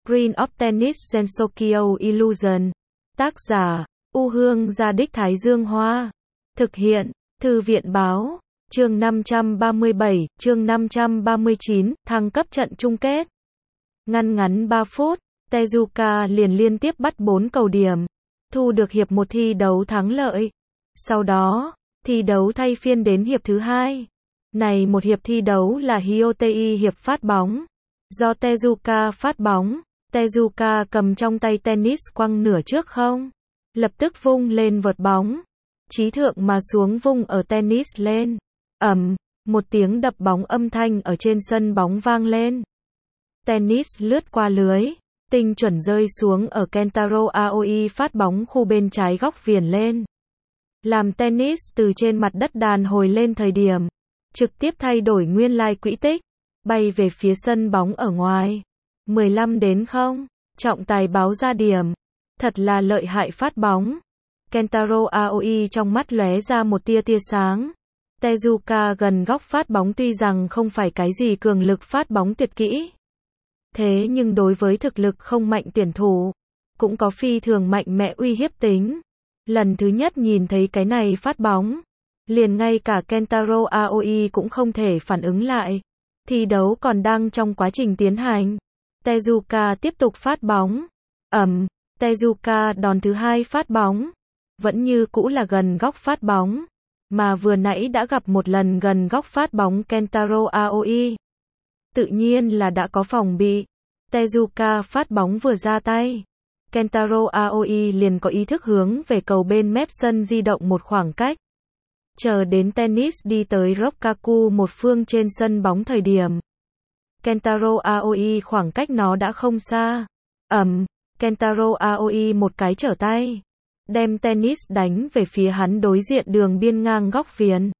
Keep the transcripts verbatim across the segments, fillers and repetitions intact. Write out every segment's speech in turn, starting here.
Screen of Tennis Gensokyo Illusion. Tác giả, U Hương Gia Đích Thái Dương Hoa. Thực hiện, Thư viện Báo. Chương năm trăm ba mươi bảy, chương năm trăm ba mươi chín, thăng cấp trận chung kết. Ngăn ngắn ba phút, Tezuka liền liên tiếp bắt bốn cầu điểm, thu được hiệp một thi đấu thắng lợi. Sau đó, thi đấu thay phiên đến hiệp thứ hai. Này một hiệp thi đấu là Hyotei hiệp phát bóng. Do Tezuka phát bóng, Tezuka cầm trong tay tennis quăng nửa trước không. Lập tức vung lên vợt bóng. Chí thượng mà xuống vung ở tennis lên. Ầm, một tiếng đập bóng âm thanh ở trên sân bóng vang lên. Tennis lướt qua lưới, tinh chuẩn rơi xuống ở Kentaro Aoi phát bóng khu bên trái góc viền lên. Làm tennis từ trên mặt đất đàn hồi lên thời điểm, trực tiếp thay đổi nguyên lai quỹ tích, bay về phía sân bóng ở ngoài. mười lăm đến không, trọng tài báo ra điểm. Thật là lợi hại phát bóng. Kentaro Aoi trong mắt lóe ra một tia tia sáng. Tezuka gần góc phát bóng tuy rằng không phải cái gì cường lực phát bóng tuyệt kỹ. Thế nhưng đối với thực lực không mạnh tuyển thủ, cũng có phi thường mạnh mẽ uy hiếp tính. Lần thứ nhất nhìn thấy cái này phát bóng, liền ngay cả Kentaro Aoi cũng không thể phản ứng lại. Thi đấu còn đang trong quá trình tiến hành. Tezuka tiếp tục phát bóng. Ầm, Tezuka đòn thứ hai phát bóng. Vẫn như cũ là gần góc phát bóng. Mà vừa nãy đã gặp một lần gần góc phát bóng Kentaro Aoi. Tự nhiên là đã có phòng bị. Tezuka phát bóng vừa ra tay. Kentaro Aoi liền có ý thức hướng về cầu bên mép sân di động một khoảng cách. Chờ đến tennis đi tới Rokkaku một phương trên sân bóng thời điểm. Kentaro Aoi khoảng cách nó đã không xa. Ầm, Kentaro Aoi một cái trở tay. Đem tennis đánh về phía hắn đối diện đường biên ngang góc viền.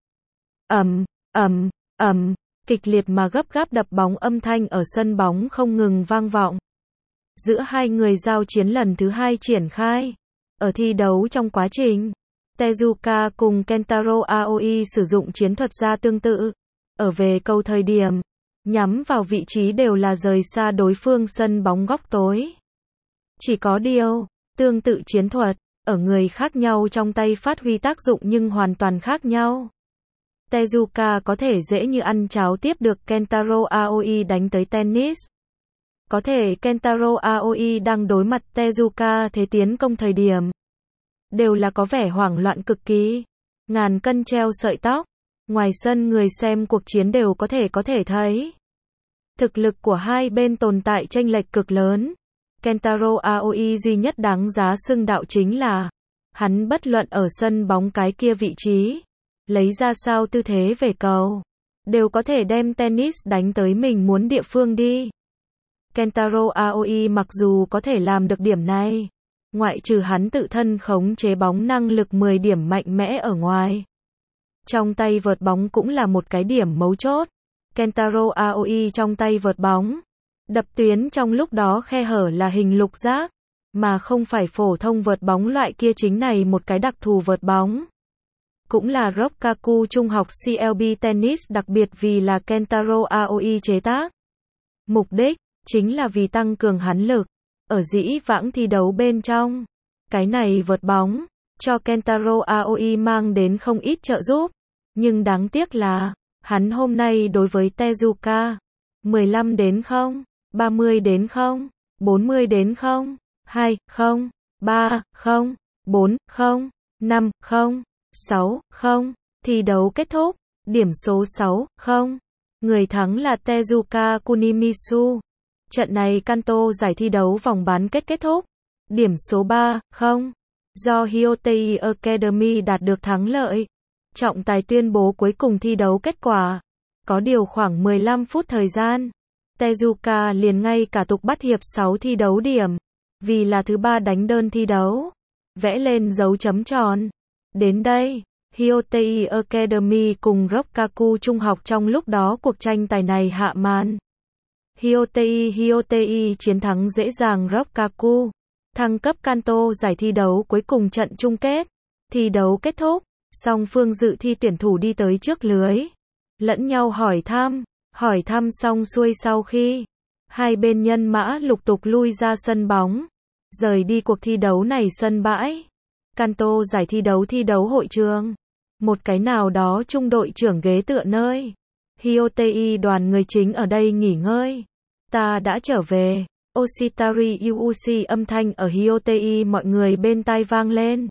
Ầm, ầm, ầm, kịch liệt mà gấp gáp đập bóng âm thanh ở sân bóng không ngừng vang vọng. Giữa hai người giao chiến lần thứ hai triển khai. Ở thi đấu trong quá trình, Tezuka cùng Kentaro Aoi sử dụng chiến thuật ra tương tự. Ở về cầu thời điểm, nhắm vào vị trí đều là rời xa đối phương sân bóng góc tối. Chỉ có điều, tương tự chiến thuật, ở người khác nhau trong tay phát huy tác dụng nhưng hoàn toàn khác nhau. Tezuka có thể dễ như ăn cháo tiếp được Kentaro Aoi đánh tới tennis. Có thể Kentaro Aoi đang đối mặt Tezuka thế tiến công thời điểm. Đều là có vẻ hoảng loạn cực kỳ. Ngàn cân treo sợi tóc. Ngoài sân người xem cuộc chiến đều có thể có thể thấy. Thực lực của hai bên tồn tại chênh lệch cực lớn. Kentaro Aoi duy nhất đáng giá xưng đạo chính là hắn bất luận ở sân bóng cái kia vị trí, lấy ra sao tư thế về cầu, đều có thể đem tennis đánh tới mình muốn địa phương đi. Kentaro Aoi mặc dù có thể làm được điểm này, ngoại trừ hắn tự thân khống chế bóng năng lực mười điểm mạnh mẽ ở ngoài. Trong tay vợt bóng cũng là một cái điểm mấu chốt. Kentaro Aoi trong tay vợt bóng, đập tuyến trong lúc đó khe hở là hình lục giác, mà không phải phổ thông vợt bóng loại kia chính này một cái đặc thù vợt bóng. Cũng là Rokkaku trung học xê lờ bê Tennis đặc biệt vì là Kentaro Aoi chế tác. Mục đích, chính là vì tăng cường hắn lực, ở dĩ vãng thi đấu bên trong. Cái này vợt bóng, cho Kentaro Aoi mang đến không ít trợ giúp, nhưng đáng tiếc là, hắn hôm nay đối với Tezuka, mười lăm đến không, ba mươi đến không, bốn mươi đến không, hai, không, ba, không, bốn, không, năm, không, sáu, không, thi đấu kết thúc, điểm số sáu, không, người thắng là Tezuka Kunimitsu. Trận này Kanto giải thi đấu vòng bán kết kết thúc, điểm số ba, không, do Hyotei Academy đạt được thắng lợi. Trọng tài tuyên bố cuối cùng thi đấu kết quả, có điều khoảng mười lăm phút thời gian. Tezuka liền ngay cả tục bắt hiệp sáu thi đấu điểm, vì là thứ ba đánh đơn thi đấu, vẽ lên dấu chấm tròn. Đến đây, Hyotei Academy cùng Rokkaku trung học trong lúc đó cuộc tranh tài này hạ màn. Hyotei Hyotei chiến thắng dễ dàng Rokkaku, thăng cấp Kanto giải thi đấu cuối cùng trận chung kết. Thi đấu kết thúc, song phương dự thi tuyển thủ đi tới trước lưới, lẫn nhau hỏi thăm. Hỏi thăm xong xuôi sau khi Hai bên nhân mã lục tục lui ra sân bóng, rời đi cuộc thi đấu này sân bãi. Kanto giải thi đấu thi đấu hội trường. Một cái nào đó trung đội trưởng ghế tựa nơi. Hyotei đoàn người chính ở đây nghỉ ngơi. Ta đã trở về. Oshitari Yuuchi âm thanh ở Hyotei mọi người bên tai vang lên.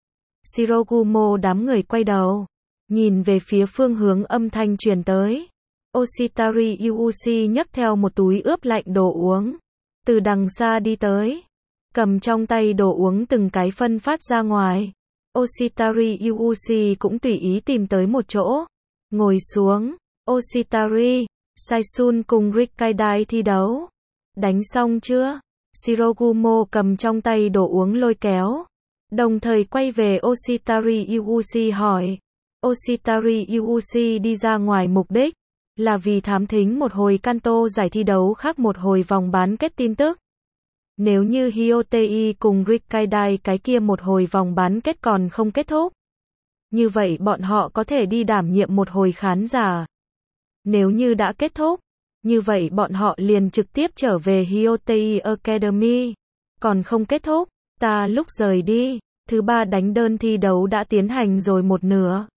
Shirogumo đám người quay đầu, nhìn về phía phương hướng âm thanh truyền tới. Oshitari Yuuchi nhấc theo một túi ướp lạnh đồ uống, từ đằng xa đi tới, cầm trong tay đồ uống từng cái phân phát ra ngoài. Oshitari Yuuchi cũng tùy ý tìm tới một chỗ, ngồi xuống. Oshitari, Saisun cùng Rikkaidai thi đấu. Đánh xong chưa? Shirogumo cầm trong tay đồ uống lôi kéo, đồng thời quay về Oshitari Yuuchi hỏi. Oshitari Yuuchi đi ra ngoài mục đích là vì thám thính một hồi Kanto giải thi đấu khác một hồi vòng bán kết tin tức. Nếu như Hyotei cùng Rikkaidai cái kia một hồi vòng bán kết còn không kết thúc, như vậy bọn họ có thể đi đảm nhiệm một hồi khán giả. Nếu như đã kết thúc, như vậy bọn họ liền trực tiếp trở về Hyotei Academy. Còn không kết thúc, ta lúc rời đi, thứ ba đánh đơn thi đấu đã tiến hành rồi một nửa.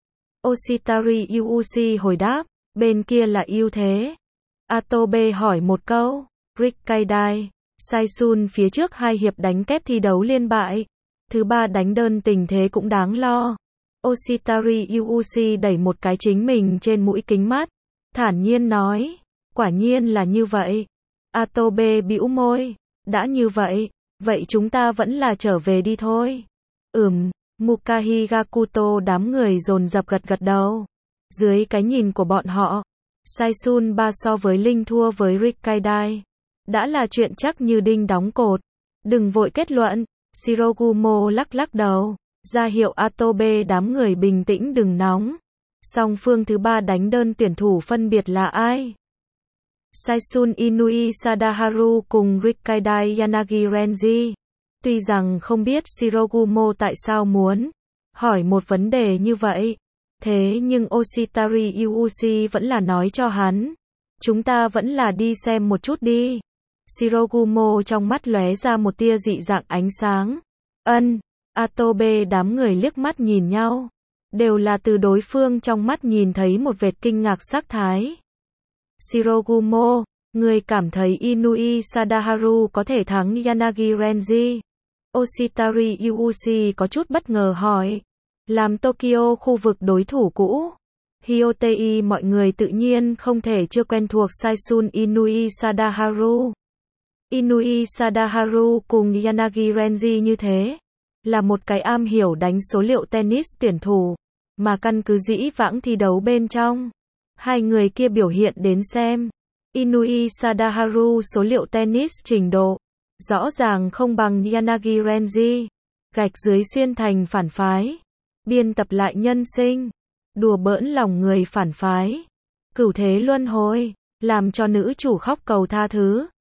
Oshitari Yuuchi hồi đáp, bên kia là ưu thế. Atobe hỏi một câu, Rikkaidai, Saisun phía trước hai hiệp đánh kép thi đấu liên bại. Thứ ba đánh đơn tình thế cũng đáng lo. Oshitari Yuuchi đẩy một cái chính mình trên mũi kính mắt, thản nhiên nói, quả nhiên là như vậy. Atobe bĩu môi, đã như vậy, vậy chúng ta vẫn là trở về đi thôi. Ừm, Mukahi Gakuto đám người dồn dập gật gật đầu. Dưới cái nhìn của bọn họ, Saisun ba so với Linh thua với Rikkaidai đã là chuyện chắc như đinh đóng cột. Đừng vội kết luận. Shirogumo lắc lắc đầu, ra hiệu Atobe đám người bình tĩnh đừng nóng. Song phương thứ ba đánh đơn tuyển thủ phân biệt là ai? Saisun Inui Sadaharu cùng Rikkaidai Yanagi Renji. Tuy rằng không biết Shirogumo tại sao muốn hỏi một vấn đề như vậy, thế nhưng Oshitari Yuuchi vẫn là nói cho hắn. Chúng ta vẫn là đi xem một chút đi. Shirogumo trong mắt lóe ra một tia dị dạng ánh sáng. Ân, Atobe đám người liếc mắt nhìn nhau. Đều là từ đối phương trong mắt nhìn thấy một vệt kinh ngạc sắc thái. Shirogumo, người cảm thấy Inui Sadaharu có thể thắng Yanagi Renji? Oshitari Yuuchi có chút bất ngờ hỏi. Làm Tokyo khu vực đối thủ cũ, Hyotei mọi người tự nhiên không thể chưa quen thuộc Saisun Inui Sadaharu. Inui Sadaharu cùng Yanagi Renji như thế, là một cái am hiểu đánh số liệu tennis tuyển thủ, mà căn cứ dĩ vãng thi đấu bên trong, hai người kia biểu hiện đến xem, Inui Sadaharu số liệu tennis trình độ, rõ ràng không bằng Yanagi Renji, gạch dưới xuyên thành phản phái, biên tập lại nhân sinh, đùa bỡn lòng người phản phái, cửu thế luân hồi, làm cho nữ chủ khóc cầu tha thứ.